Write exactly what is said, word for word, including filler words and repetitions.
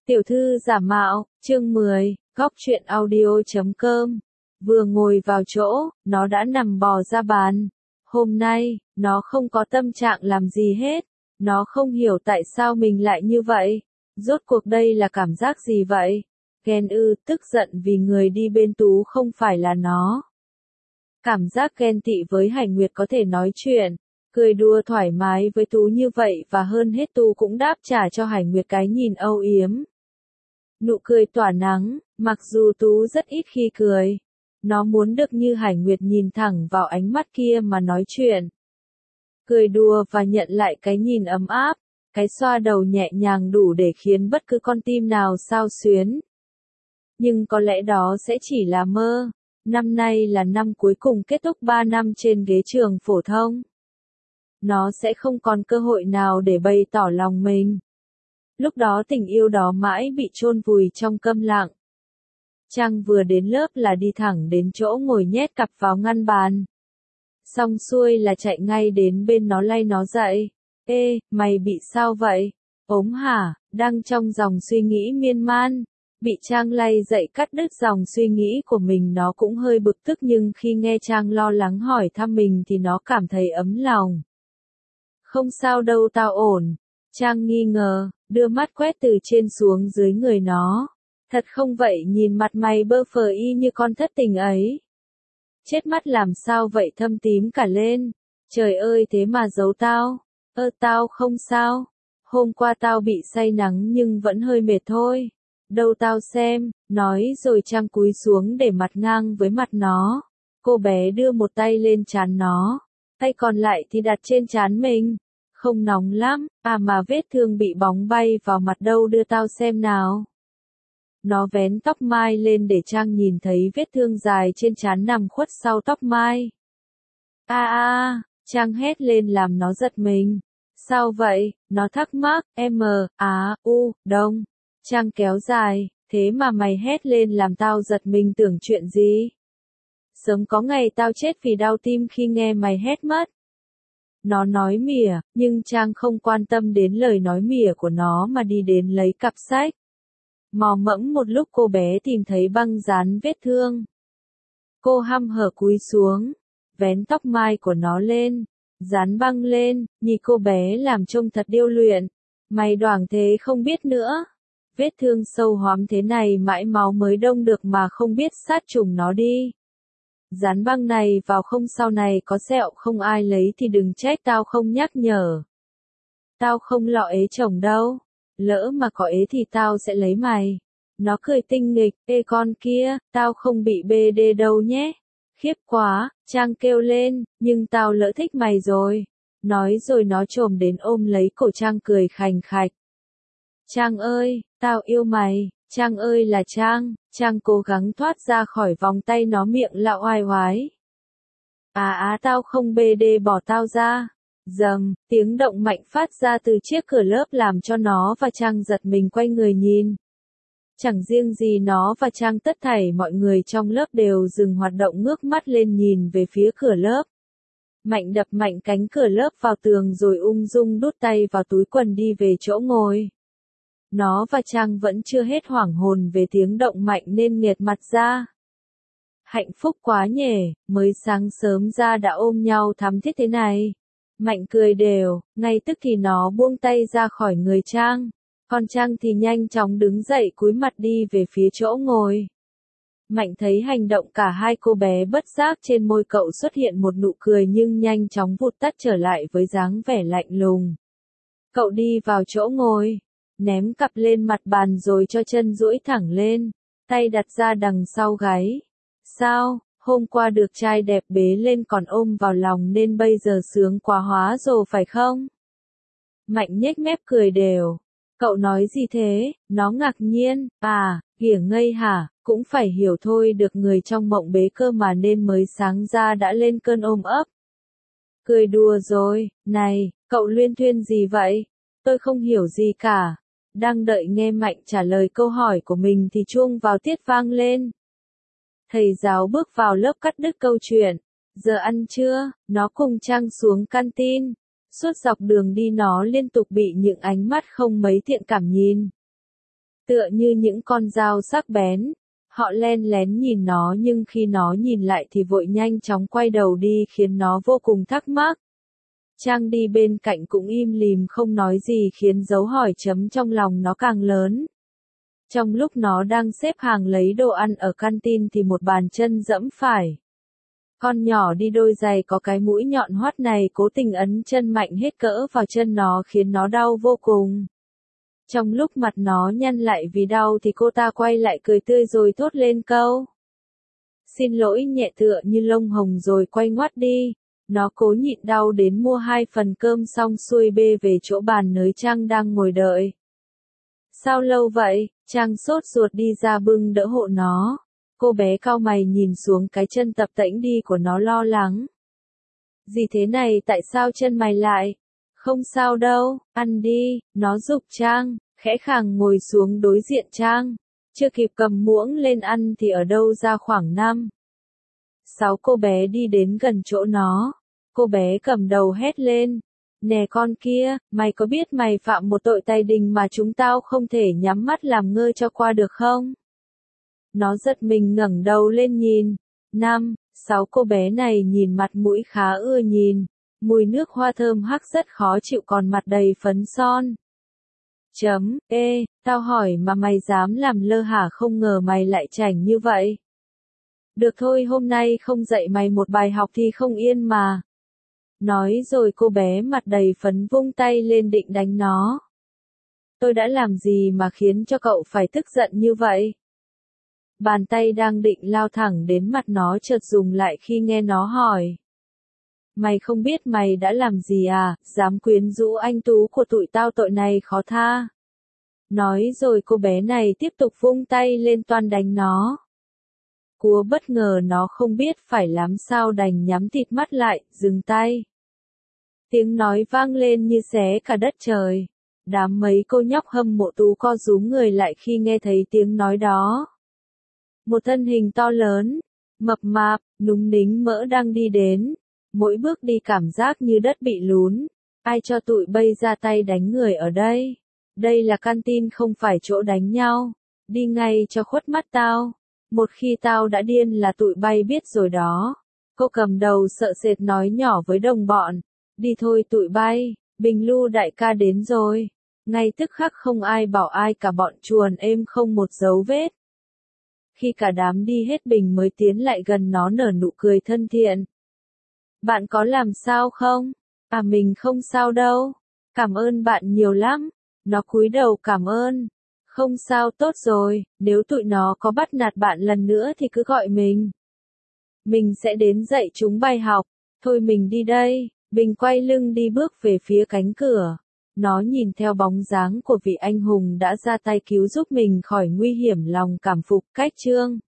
Tiểu thư giả mạo, chương mười, góc truyện audio chấm com. Vừa ngồi vào chỗ, nó đã nằm bò ra bàn. Hôm nay, nó không có tâm trạng làm gì hết. Nó không hiểu tại sao mình lại như vậy. Rốt cuộc đây là cảm giác gì vậy? Ghen ư, tức giận vì người đi bên Tú không phải là nó. Cảm giác ghen tị với Hải Nguyệt có thể nói chuyện, cười đùa thoải mái với Tú như vậy, và hơn hết Tú cũng đáp trả cho Hải Nguyệt cái nhìn âu yếm. Nụ cười tỏa nắng, mặc dù Tú rất ít khi cười. Nó muốn được như Hải Nguyệt, nhìn thẳng vào ánh mắt kia mà nói chuyện. Cười đùa và nhận lại cái nhìn ấm áp, cái xoa đầu nhẹ nhàng đủ để khiến bất cứ con tim nào xao xuyến. Nhưng có lẽ đó sẽ chỉ là mơ. Năm nay là năm cuối cùng kết thúc ba năm trên ghế trường phổ thông. Nó sẽ không còn cơ hội nào để bày tỏ lòng mình. Lúc đó tình yêu đó mãi bị chôn vùi trong câm lặng. Trang vừa đến lớp là đi thẳng đến chỗ ngồi nhét cặp vào ngăn bàn. Xong xuôi là chạy ngay đến bên nó lay nó dậy. Ê, mày bị sao vậy? Ốm hả? Đang trong dòng suy nghĩ miên man. Bị Trang lay dậy cắt đứt dòng suy nghĩ của mình, nó cũng hơi bực tức, nhưng khi nghe Trang lo lắng hỏi thăm mình thì nó cảm thấy ấm lòng. Không sao đâu, tao ổn. Trang nghi ngờ, đưa mắt quét từ trên xuống dưới người nó. Thật không vậy, nhìn mặt mày bơ phờ y như con thất tình ấy. Chết mắt làm sao vậy, thâm tím cả lên. Trời ơi, thế mà giấu tao. Ơ tao không sao. Hôm qua tao bị say nắng nhưng vẫn hơi mệt thôi. Đâu tao xem, nói rồi Trang cúi xuống để mặt ngang với mặt nó. Cô bé đưa một tay lên trán nó, tay còn lại thì đặt trên trán mình. Không nóng lắm, à mà vết thương bị bóng bay vào mặt đâu, đưa tao xem nào. Nó vén tóc mai lên để Trang nhìn thấy vết thương dài trên trán nằm khuất sau tóc mai. A a, Trang hét lên làm nó giật mình. Sao vậy? Nó thắc mắc. M, á, u, đông. Trang kéo dài, thế mà mày hét lên làm tao giật mình, tưởng chuyện gì? Sớm có ngày tao chết vì đau tim khi nghe mày hét mất. Nó nói mỉa, nhưng Trang không quan tâm đến lời nói mỉa của nó mà đi đến lấy cặp sách. Mò mẫm một lúc cô bé tìm thấy băng dán vết thương. Cô hăm hở cúi xuống, vén tóc mai của nó lên, dán băng lên, nhìn cô bé làm trông thật điêu luyện. Mày đoảng thế không biết nữa. Vết thương sâu hoắm thế này mãi máu mới đông được mà không biết sát trùng nó đi. Dán băng này vào không, sau này có sẹo không ai lấy thì đừng trách tao không nhắc nhở. Tao không lọ ế chồng đâu. Lỡ mà có ế thì tao sẽ lấy mày. Nó cười tinh nghịch. Ê con kia, tao không bị bê đê đâu nhé. Khiếp quá, Trang kêu lên, nhưng tao lỡ thích mày rồi. Nói rồi nó chồm đến ôm lấy cổ Trang cười khành khạch. Trang ơi, tao yêu mày. Trang ơi là Trang. Trang cố gắng thoát ra khỏi vòng tay nó, miệng lạo oai oái. À á, tao không bê đê, bỏ tao ra. Dầm, tiếng động mạnh phát ra từ chiếc cửa lớp làm cho nó và Trang giật mình quay người nhìn. Chẳng riêng gì nó và Trang, tất thảy mọi người trong lớp đều dừng hoạt động, ngước mắt lên nhìn về phía cửa lớp. Mạnh đập mạnh cánh cửa lớp vào tường rồi ung dung đút tay vào túi quần đi về chỗ ngồi. Nó và Trang vẫn chưa hết hoảng hồn về tiếng động mạnh nên nghệt mặt ra. Hạnh phúc quá nhỉ, mới sáng sớm ra đã ôm nhau thắm thiết thế này. Mạnh cười đều, ngay tức thì nó buông tay ra khỏi người Trang. Còn Trang thì nhanh chóng đứng dậy cúi mặt đi về phía chỗ ngồi. Mạnh thấy hành động cả hai cô bé, bất giác trên môi cậu xuất hiện một nụ cười nhưng nhanh chóng vụt tắt trở lại với dáng vẻ lạnh lùng. Cậu đi vào chỗ ngồi, ném cặp lên mặt bàn rồi cho chân duỗi thẳng lên, tay đặt ra đằng sau gáy. Sao, hôm qua được trai đẹp bế lên còn ôm vào lòng nên bây giờ sướng quá hóa rồi phải không? Mạnh nhếch mép cười đều. Cậu nói gì thế? Nó ngạc nhiên. À, kìa ngây hả, cũng phải hiểu thôi, được người trong mộng bế cơ mà nên mới sáng ra đã lên cơn ôm ấp. Cười đùa rồi, này, cậu luyên thuyên gì vậy? Tôi không hiểu gì cả. Đang đợi nghe Mạnh trả lời câu hỏi của mình thì chuông vào tiết vang lên. Thầy giáo bước vào lớp cắt đứt câu chuyện. Giờ ăn trưa, nó cùng Trang xuống canteen. Suốt dọc đường đi nó liên tục bị những ánh mắt không mấy thiện cảm nhìn. Tựa như những con dao sắc bén. Họ len lén nhìn nó nhưng khi nó nhìn lại thì vội nhanh chóng quay đầu đi khiến nó vô cùng thắc mắc. Trang đi bên cạnh cũng im lìm không nói gì khiến dấu hỏi chấm trong lòng nó càng lớn. Trong lúc nó đang xếp hàng lấy đồ ăn ở canteen thì một bàn chân dẫm phải. Con nhỏ đi đôi giày có cái mũi nhọn hoắt này cố tình ấn chân mạnh hết cỡ vào chân nó khiến nó đau vô cùng. Trong lúc mặt nó nhăn lại vì đau thì cô ta quay lại cười tươi rồi thốt lên câu. Xin lỗi nhẹ tựa như lông hồng rồi quay ngoắt đi. Nó cố nhịn đau đến mua hai phần cơm xong xuôi bê về chỗ bàn nơi Trang đang ngồi đợi. Sao lâu vậy? Trang sốt ruột đi ra bưng đỡ hộ nó. Cô bé cau mày nhìn xuống cái chân tập tễnh đi của nó lo lắng. Gì thế này tại sao chân mày lại? Không sao đâu, ăn đi, nó giục Trang, khẽ khàng ngồi xuống đối diện Trang. Chưa kịp cầm muỗng lên ăn thì ở đâu ra khoảng năm. Sáu cô bé đi đến gần chỗ nó. Cô bé cầm đầu hét lên. Nè con kia, mày có biết mày phạm một tội tày đình mà chúng tao không thể nhắm mắt làm ngơ cho qua được không? Nó giật mình ngẩng đầu lên nhìn. Năm, sáu cô bé này nhìn mặt mũi khá ưa nhìn. Mùi nước hoa thơm hắc rất khó chịu còn mặt đầy phấn son. Chấm, ê, tao hỏi mà mày dám làm lơ hả không ngờ mày lại chảnh như vậy. Được thôi hôm nay không dạy mày một bài học thì không yên mà. Nói rồi cô bé mặt đầy phấn vung tay lên định đánh nó. Tôi đã làm gì mà khiến cho cậu phải tức giận như vậy? Bàn tay đang định lao thẳng đến mặt nó chợt dừng lại khi nghe nó hỏi. Mày không biết mày đã làm gì à, dám quyến rũ anh tú của tụi tao tội này khó tha. Nói rồi cô bé này tiếp tục vung tay lên toan đánh nó. Cúa bất ngờ nó không biết phải làm sao đành nhắm tịt mắt lại, dừng tay. Tiếng nói vang lên như xé cả đất trời. Đám mấy cô nhóc hâm mộ Tú co rúm người lại khi nghe thấy tiếng nói đó. Một thân hình to lớn, mập mạp, núng nính mỡ đang đi đến. Mỗi bước đi cảm giác như đất bị lún. Ai cho tụi bay ra tay đánh người ở đây? Đây là canteen không phải chỗ đánh nhau. Đi ngay cho khuất mắt tao. Một khi tao đã điên là tụi bay biết rồi đó. Cô cầm đầu sợ sệt nói nhỏ với đồng bọn. Đi thôi tụi bay, Bình Lu đại ca đến rồi. Ngay tức khắc không ai bảo ai cả bọn chuồn êm không một dấu vết. Khi cả đám đi hết Bình mới tiến lại gần nó nở nụ cười thân thiện. Bạn có làm sao không? À mình không sao đâu. Cảm ơn bạn nhiều lắm. Nó cúi đầu cảm ơn. Không sao tốt rồi, nếu tụi nó có bắt nạt bạn lần nữa thì cứ gọi mình. Mình sẽ đến dạy chúng bài học. Thôi mình đi đây. Bình quay lưng đi bước về phía cánh cửa. Nó nhìn theo bóng dáng của vị anh hùng đã ra tay cứu giúp mình khỏi nguy hiểm lòng cảm phục cách chương.